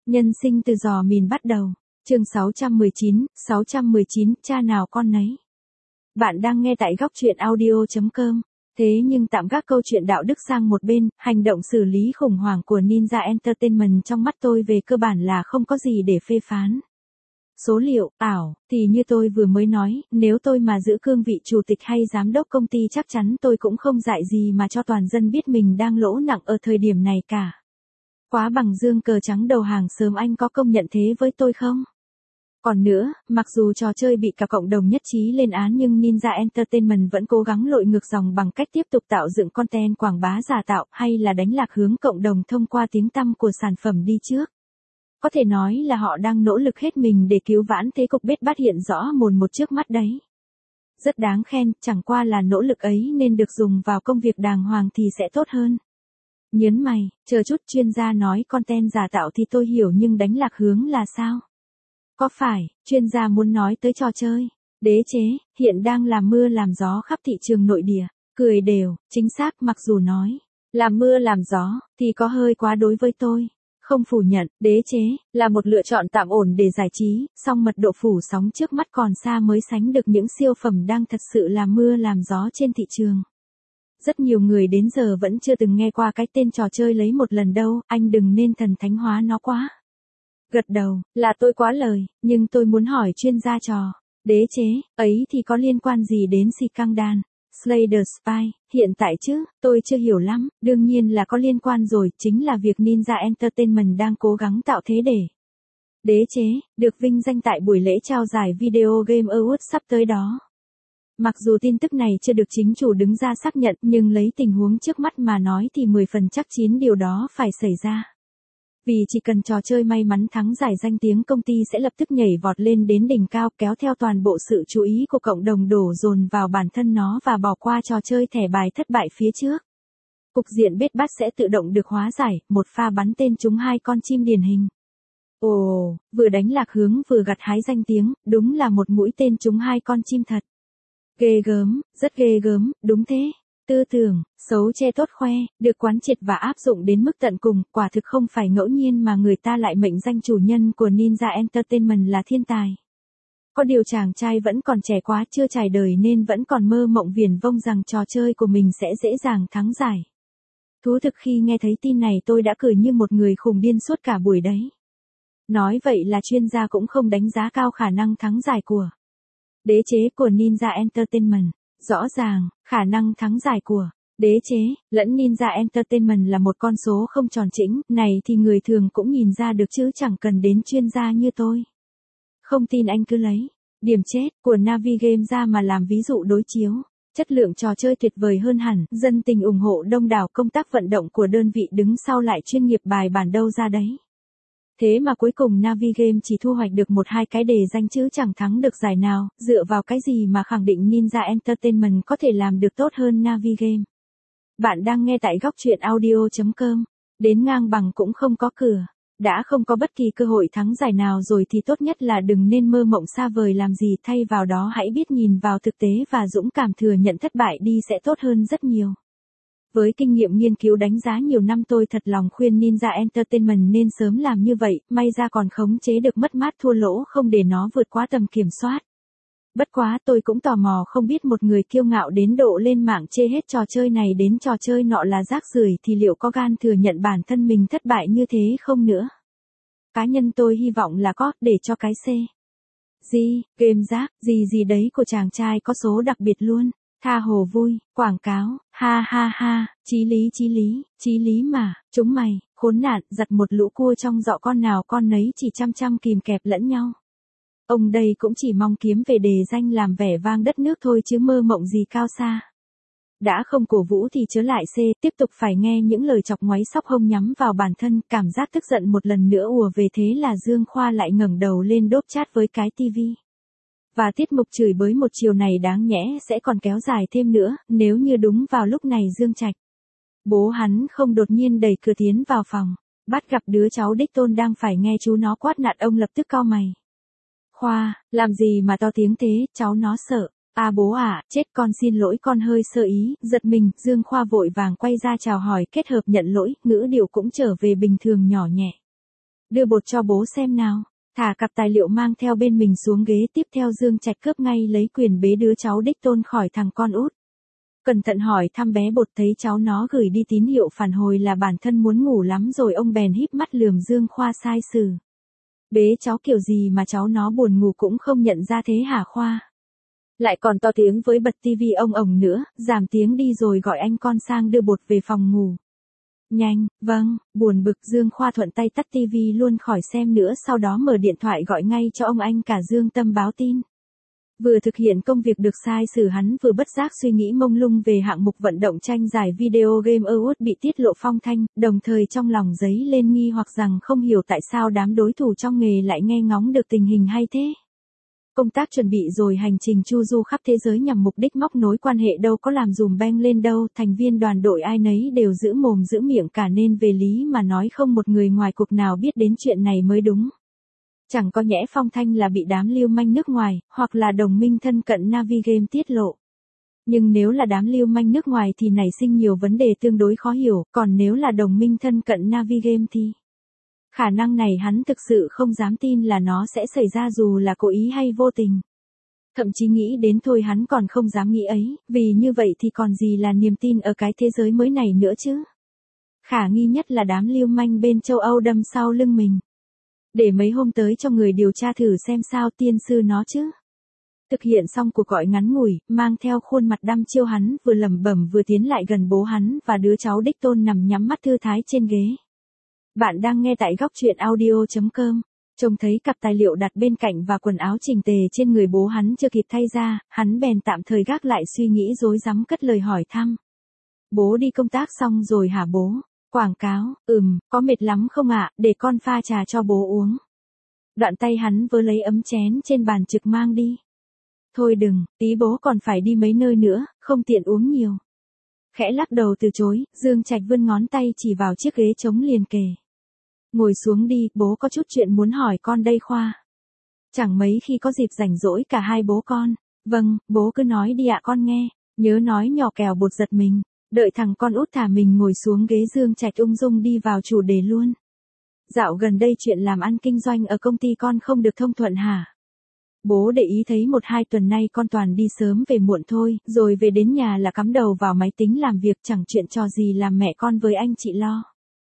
Nhân sinh từ giò mìn bắt đầu. Chương 619, cha nào con nấy. Bạn đang nghe tại góc truyện audio.com. Thế nhưng tạm gác câu chuyện đạo đức sang một bên, hành động xử lý khủng hoảng của Ninja Entertainment trong mắt tôi về cơ bản là không có gì để phê phán. Số liệu, ảo, thì như tôi vừa mới nói, nếu tôi mà giữ cương vị chủ tịch hay giám đốc công ty chắc chắn tôi cũng không dại gì mà cho toàn dân biết mình đang lỗ nặng ở thời điểm này cả. Quá bằng dương cờ trắng đầu hàng sớm, anh có công nhận thế với tôi không? Còn nữa, mặc dù trò chơi bị cả cộng đồng nhất trí lên án nhưng Ninja Entertainment vẫn cố gắng lội ngược dòng bằng cách tiếp tục tạo dựng content quảng bá giả tạo hay là đánh lạc hướng cộng đồng thông qua tiếng tăm của sản phẩm đi trước. Có thể nói là họ đang nỗ lực hết mình để cứu vãn thế cục bết bát hiện rõ mồn một trước mắt đấy. Rất đáng khen, chẳng qua là nỗ lực ấy nên được dùng vào công việc đàng hoàng thì sẽ tốt hơn. Nhớn mày, chờ chút, chuyên gia nói content giả tạo thì tôi hiểu nhưng đánh lạc hướng là sao? Có phải, chuyên gia muốn nói tới trò chơi, đế chế, hiện đang làm mưa làm gió khắp thị trường nội địa, cười đều, chính xác, mặc dù nói, làm mưa làm gió, thì có hơi quá đối với tôi. Không phủ nhận, đế chế, là một lựa chọn tạm ổn để giải trí, song mật độ phủ sóng trước mắt còn xa mới sánh được những siêu phẩm đang thật sự làm mưa làm gió trên thị trường. Rất nhiều người đến giờ vẫn chưa từng nghe qua cái tên trò chơi lấy một lần đâu, anh đừng nên thần thánh hóa nó quá. Gật đầu, là tôi quá lời, nhưng tôi muốn hỏi chuyên gia trò, đế chế, ấy thì có liên quan gì đến Si Căng Đan, Slay the Spy, hiện tại chứ, tôi chưa hiểu lắm, đương nhiên là có liên quan rồi, chính là việc Ninja Entertainment đang cố gắng tạo thế để đế chế, được vinh danh tại buổi lễ trao giải Video Game Awards sắp tới đó. Mặc dù tin tức này chưa được chính chủ đứng ra xác nhận nhưng lấy tình huống trước mắt mà nói thì 10 phần chắc chín điều đó phải xảy ra. Vì chỉ cần trò chơi may mắn thắng giải, danh tiếng công ty sẽ lập tức nhảy vọt lên đến đỉnh cao, kéo theo toàn bộ sự chú ý của cộng đồng đổ dồn vào bản thân nó và bỏ qua trò chơi thẻ bài thất bại phía trước. Cục diện bết bát sẽ tự động được hóa giải, một pha bắn tên trúng hai con chim điển hình. Ồ, vừa đánh lạc hướng vừa gặt hái danh tiếng, đúng là một mũi tên trúng hai con chim thật. Ghê gớm, rất ghê gớm, đúng thế. Tư tưởng, xấu che tốt khoe, được quán triệt và áp dụng đến mức tận cùng, quả thực không phải ngẫu nhiên mà người ta lại mệnh danh chủ nhân của Ninja Entertainment là thiên tài. Có điều chàng trai vẫn còn trẻ quá, chưa trải đời nên vẫn còn mơ mộng viển vông rằng trò chơi của mình sẽ dễ dàng thắng giải. Thú thực khi nghe thấy tin này tôi đã cười như một người khùng điên suốt cả buổi đấy. Nói vậy là chuyên gia cũng không đánh giá cao khả năng thắng giải của đế chế của Ninja Entertainment. Rõ ràng, khả năng thắng giải của đế chế lẫn Ninja Entertainment là một con số không tròn chỉnh, này thì người thường cũng nhìn ra được chứ chẳng cần đến chuyên gia như tôi. Không tin anh cứ lấy điểm chết của Navigame ra mà làm ví dụ đối chiếu. Chất lượng trò chơi tuyệt vời hơn hẳn, dân tình ủng hộ đông đảo, công tác vận động của đơn vị đứng sau lại chuyên nghiệp bài bản đâu ra đấy. Thế mà cuối cùng Navigame chỉ thu hoạch được 1-2 cái đề danh chứ chẳng thắng được giải nào, dựa vào cái gì mà khẳng định Ninja Entertainment có thể làm được tốt hơn Navigame. Bạn đang nghe tại góc truyện audio.com, đến ngang bằng cũng không có cửa. Đã không có bất kỳ cơ hội thắng giải nào rồi thì tốt nhất là đừng nên mơ mộng xa vời làm gì, thay vào đó hãy biết nhìn vào thực tế và dũng cảm thừa nhận thất bại đi sẽ tốt hơn rất nhiều. Với kinh nghiệm nghiên cứu đánh giá nhiều năm, tôi thật lòng khuyên Ninja Entertainment nên sớm làm như vậy, may ra còn khống chế được mất mát thua lỗ không để nó vượt quá tầm kiểm soát. Bất quá tôi cũng tò mò không biết một người kiêu ngạo đến độ lên mạng chê hết trò chơi này đến trò chơi nọ là rác rưởi thì liệu có gan thừa nhận bản thân mình thất bại như thế không nữa. Cá nhân tôi hy vọng là có, để cho cái game rác, gì đấy của chàng trai có số đặc biệt luôn. Tha hồ vui, quảng cáo, ha ha ha, chí lý mà, chúng mày, khốn nạn, giặt một lũ cua trong giọ con nào con nấy chỉ chăm kìm kẹp lẫn nhau. Ông đây cũng chỉ mong kiếm về đề danh làm vẻ vang đất nước thôi chứ mơ mộng gì cao xa. Đã không cổ vũ thì chớ lại tiếp tục phải nghe những lời chọc ngoáy xóc hông nhắm vào bản thân, cảm giác tức giận một lần nữa ùa về, thế là Dương Khoa lại ngẩng đầu lên đốp chat với cái tivi. Và tiết mục chửi bới một chiều này đáng nhẽ sẽ còn kéo dài thêm nữa, nếu như đúng vào lúc này Dương Trạch, bố hắn không đột nhiên đẩy cửa tiến vào phòng, bắt gặp đứa cháu đích tôn đang phải nghe chú nó quát nạt, ông lập tức cau mày. Khoa, làm gì mà to tiếng thế, cháu nó sợ. À bố à, chết con xin lỗi, con hơi sơ ý, giật mình, Dương Khoa vội vàng quay ra chào hỏi, kết hợp nhận lỗi, ngữ điệu cũng trở về bình thường nhỏ nhẹ. Đưa bột cho bố xem nào. Thả cặp tài liệu mang theo bên mình xuống ghế, tiếp theo Dương Trạch cướp ngay lấy quyền bế đứa cháu đích tôn khỏi thằng con út. Cẩn thận hỏi thăm bé bột, thấy cháu nó gửi đi tín hiệu phản hồi là bản thân muốn ngủ lắm rồi, ông bèn híp mắt lườm Dương Khoa sai sử. Bế cháu kiểu gì mà cháu nó buồn ngủ cũng không nhận ra thế hả Khoa? Lại còn to tiếng với bật tivi ông ổng nữa, giảm tiếng đi rồi gọi anh con sang đưa bột về phòng ngủ. Nhanh, vâng, buồn bực Dương Khoa thuận tay tắt tivi luôn khỏi xem nữa, sau đó mở điện thoại gọi ngay cho ông anh cả Dương Tâm báo tin. Vừa thực hiện công việc được sai sử, hắn vừa bất giác suy nghĩ mông lung về hạng mục vận động tranh giải Video Game Awards bị tiết lộ phong thanh, đồng thời trong lòng dấy lên nghi hoặc rằng không hiểu tại sao đám đối thủ trong nghề lại nghe ngóng được tình hình hay thế. Công tác chuẩn bị rồi hành trình chu du khắp thế giới nhằm mục đích móc nối quan hệ đâu có làm dùm beng lên đâu, thành viên đoàn đội ai nấy đều giữ mồm giữ miệng cả nên về lý mà nói không một người ngoài cuộc nào biết đến chuyện này mới đúng. Chẳng có nhẽ phong thanh là bị đám lưu manh nước ngoài, hoặc là đồng minh thân cận Navigame tiết lộ. Nhưng nếu là đám lưu manh nước ngoài thì nảy sinh nhiều vấn đề tương đối khó hiểu, còn nếu là đồng minh thân cận Navigame thì... Khả năng này hắn thực sự không dám tin là nó sẽ xảy ra dù là cố ý hay vô tình. Thậm chí nghĩ đến thôi hắn còn không dám nghĩ ấy, vì như vậy thì còn gì là niềm tin ở cái thế giới mới này nữa chứ. Khả nghi nhất là đám lưu manh bên châu Âu đâm sau lưng mình. Để mấy hôm tới cho người điều tra thử xem sao tiên sư nó chứ. Thực hiện xong cuộc gọi ngắn ngủi, mang theo khuôn mặt đăm chiêu hắn vừa lẩm bẩm vừa tiến lại gần bố hắn và đứa cháu đích tôn nằm nhắm mắt thư thái trên ghế. Bạn đang nghe tại góc truyện audio.com. Trông thấy cặp tài liệu đặt bên cạnh và quần áo chỉnh tề trên người bố hắn chưa kịp thay ra, hắn bèn tạm thời gác lại suy nghĩ rối rắm cất lời hỏi thăm. Bố đi công tác xong rồi hả bố? Quảng cáo, có mệt lắm không ạ, để con pha trà cho bố uống. Đoạn tay hắn vớ lấy ấm chén trên bàn trực mang đi. Thôi đừng, tí bố còn phải đi mấy nơi nữa, không tiện uống nhiều. Khẽ lắc đầu từ chối, Dương Trạch vươn ngón tay chỉ vào chiếc ghế trống liền kề. Ngồi xuống đi, bố có chút chuyện muốn hỏi con đây Khoa. Chẳng mấy khi có dịp rảnh rỗi cả hai bố con. Vâng, bố cứ nói đi ạ con nghe. Nhớ nói nhỏ kẻo bột giật mình. Đợi thằng con út thả mình ngồi xuống ghế, Dương Trạch ung dung đi vào chủ đề luôn. Dạo gần đây chuyện làm ăn kinh doanh ở công ty con không được thông thuận hả? Bố để ý thấy 1-2 tuần nay con toàn đi sớm về muộn thôi, rồi về đến nhà là cắm đầu vào máy tính làm việc, chẳng chuyện trò gì làm mẹ con với anh chị lo.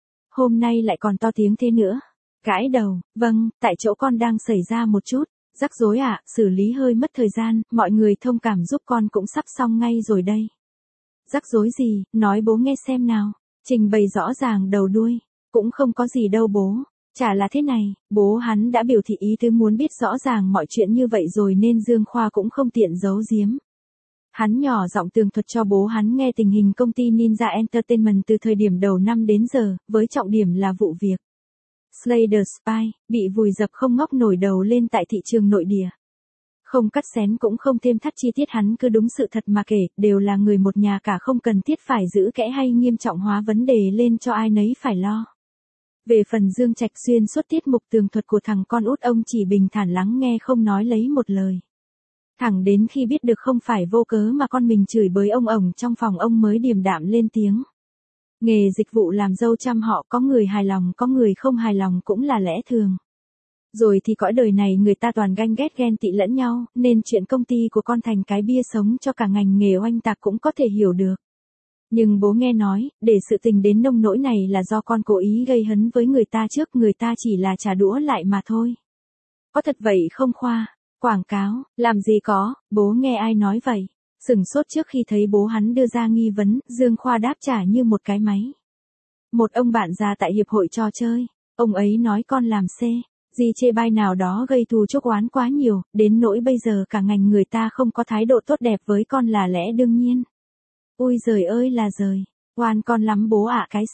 Hôm nay lại còn to tiếng thế nữa. Gãi đầu, vâng, tại chỗ con đang xảy ra một chút rắc rối ạ, xử lý hơi mất thời gian, mọi người thông cảm giúp con cũng sắp xong ngay rồi đây. Rắc rối gì, nói bố nghe xem nào. Trình bày rõ ràng đầu đuôi. Cũng không có gì đâu bố. Chả là thế này, bố hắn đã biểu thị ý tứ muốn biết rõ ràng mọi chuyện như vậy rồi nên Dương Khoa cũng không tiện giấu giếm. Hắn nhỏ giọng tường thuật cho bố hắn nghe tình hình công ty Ninja Entertainment từ thời điểm đầu năm đến giờ, với trọng điểm là vụ việc Slay the Spy bị vùi dập không ngóc nổi đầu lên tại thị trường nội địa. Không cắt xén cũng không thêm thắt chi tiết, hắn cứ đúng sự thật mà kể, đều là người một nhà cả, không cần thiết phải giữ kẽ hay nghiêm trọng hóa vấn đề lên cho ai nấy phải lo. Về phần Dương Trạch, xuyên suốt tiết mục tường thuật của thằng con út ông chỉ bình thản lắng nghe không nói lấy một lời. Thẳng đến khi biết được không phải vô cớ mà con mình chửi bới ông ổng trong phòng, ông mới điềm đạm lên tiếng. Nghề dịch vụ làm dâu trăm họ, có người hài lòng có người không hài lòng cũng là lẽ thường. Rồi thì cõi đời này người ta toàn ganh ghét ghen tị lẫn nhau, nên chuyện công ty của con thành cái bia sống cho cả ngành nghề oanh tạc cũng có thể hiểu được. Nhưng bố nghe nói, để sự tình đến nông nỗi này là do con cố ý gây hấn với người ta trước, người ta chỉ là trả đũa lại mà thôi. Có thật vậy không Khoa? Quảng cáo, làm gì có, bố nghe ai nói vậy? Sửng sốt trước khi thấy bố hắn đưa ra nghi vấn, Dương Khoa đáp trả như một cái máy. Một ông bạn già tại hiệp hội trò chơi, ông ấy nói con làm gì chê bai nào đó gây thù chuốc oán quá nhiều, đến nỗi bây giờ cả ngành người ta không có thái độ tốt đẹp với con là lẽ đương nhiên. Ôi giời ơi là giời, oan con lắm bố ạ. Cái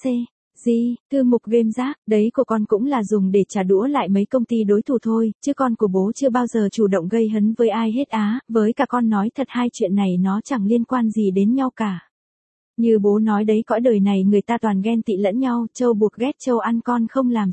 thư mục game rác, đấy của con cũng là dùng để trả đũa lại mấy công ty đối thủ thôi, chứ con của bố chưa bao giờ chủ động gây hấn với ai hết á, với cả con nói thật hai chuyện này nó chẳng liên quan gì đến nhau cả. Như bố nói đấy, cõi đời này người ta toàn ghen tị lẫn nhau, trâu buộc ghét trâu ăn, con không làm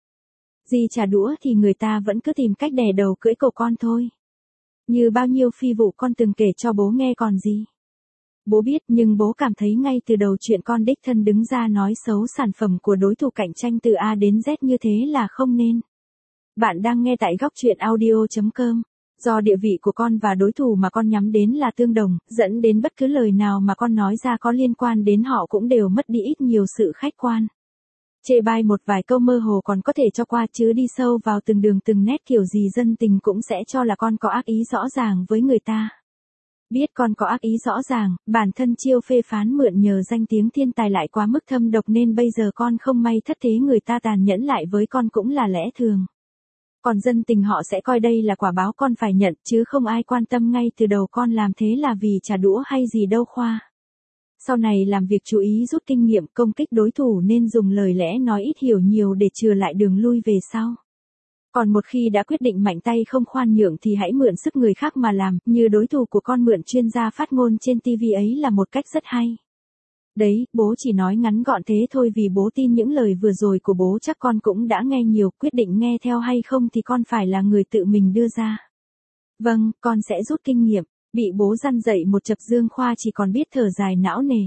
gì trả đũa thì người ta vẫn cứ tìm cách đè đầu cưỡi cổ con thôi. Như bao nhiêu phi vụ con từng kể cho bố nghe còn gì. Bố biết nhưng bố cảm thấy ngay từ đầu chuyện con đích thân đứng ra nói xấu sản phẩm của đối thủ cạnh tranh từ A đến Z như thế là không nên. Bạn đang nghe tại góc chuyện audio.com. Do địa vị của con và đối thủ mà con nhắm đến là tương đồng, dẫn đến bất cứ lời nào mà con nói ra có liên quan đến họ cũng đều mất đi ít nhiều sự khách quan. Chê bai một vài câu mơ hồ còn có thể cho qua chứ đi sâu vào từng đường từng nét kiểu gì dân tình cũng sẽ cho là con có ác ý rõ ràng với người ta. Biết con có ác ý rõ ràng, bản thân Chiêu phê phán mượn nhờ danh tiếng thiên tài lại quá mức thâm độc nên bây giờ con không may thất thế người ta tàn nhẫn lại với con cũng là lẽ thường. Còn dân tình họ sẽ coi đây là quả báo con phải nhận chứ không ai quan tâm ngay từ đầu con làm thế là vì trả đũa hay gì đâu Khoa. Sau này làm việc chú ý rút kinh nghiệm công kích đối thủ nên dùng lời lẽ nói ít hiểu nhiều để chừa lại đường lui về sau. Còn một khi đã quyết định mạnh tay không khoan nhượng thì hãy mượn sức người khác mà làm, như đối thủ của con mượn chuyên gia phát ngôn trên TV ấy là một cách rất hay. Đấy, bố chỉ nói ngắn gọn thế thôi vì bố tin những lời vừa rồi của bố chắc con cũng đã nghe nhiều, quyết định nghe theo hay không thì con phải là người tự mình đưa ra. Vâng, con sẽ rút kinh nghiệm. Bị bố răn dậy một chập Dương Khoa chỉ còn biết thở dài não nề.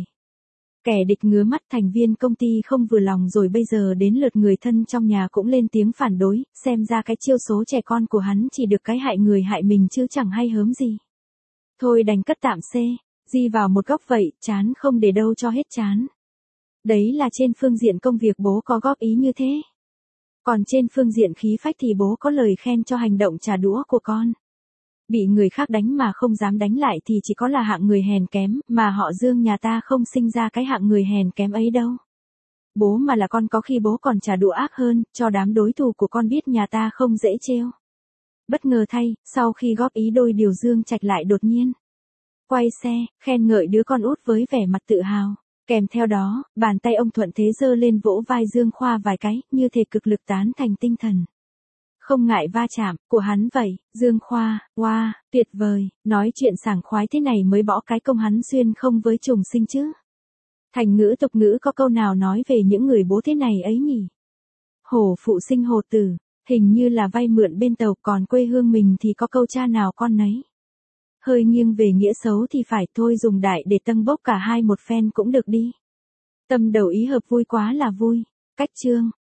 Kẻ địch ngứa mắt thành viên công ty không vừa lòng rồi bây giờ đến lượt người thân trong nhà cũng lên tiếng phản đối, xem ra cái chiêu số trẻ con của hắn chỉ được cái hại người hại mình chứ chẳng hay hớm gì. Thôi đành cất tạm xe, di vào một góc vậy, chán không để đâu cho hết chán. Đấy là trên phương diện công việc bố có góp ý như thế. Còn trên phương diện khí phách thì bố có lời khen cho hành động trả đũa của con. Bị người khác đánh mà không dám đánh lại thì chỉ có là hạng người hèn kém, mà họ Dương nhà ta không sinh ra cái hạng người hèn kém ấy đâu. Bố mà là con có khi bố còn trả đũa ác hơn, cho đám đối thủ của con biết nhà ta không dễ trêu. Bất ngờ thay, sau khi góp ý đôi điều Dương Trạch lại đột nhiên quay xe, khen ngợi đứa con út với vẻ mặt tự hào. Kèm theo đó, bàn tay ông thuận thế giơ lên vỗ vai Dương Khoa vài cái, như thể cực lực tán thành tinh thần. Không ngại va chạm, của hắn vậy, Dương Khoa, wow, tuyệt vời, nói chuyện sảng khoái thế này mới bỏ cái công hắn xuyên không với trùng sinh chứ. Thành ngữ tục ngữ có câu nào nói về những người bố thế này ấy nhỉ? Hổ phụ sinh hổ tử, hình như là vay mượn bên tàu, còn quê hương mình thì có câu cha nào con nấy. Hơi nghiêng về nghĩa xấu thì phải thôi dùng đại để tâng bốc cả hai một phen cũng được đi. Tâm đầu ý hợp vui quá là vui. Cách chương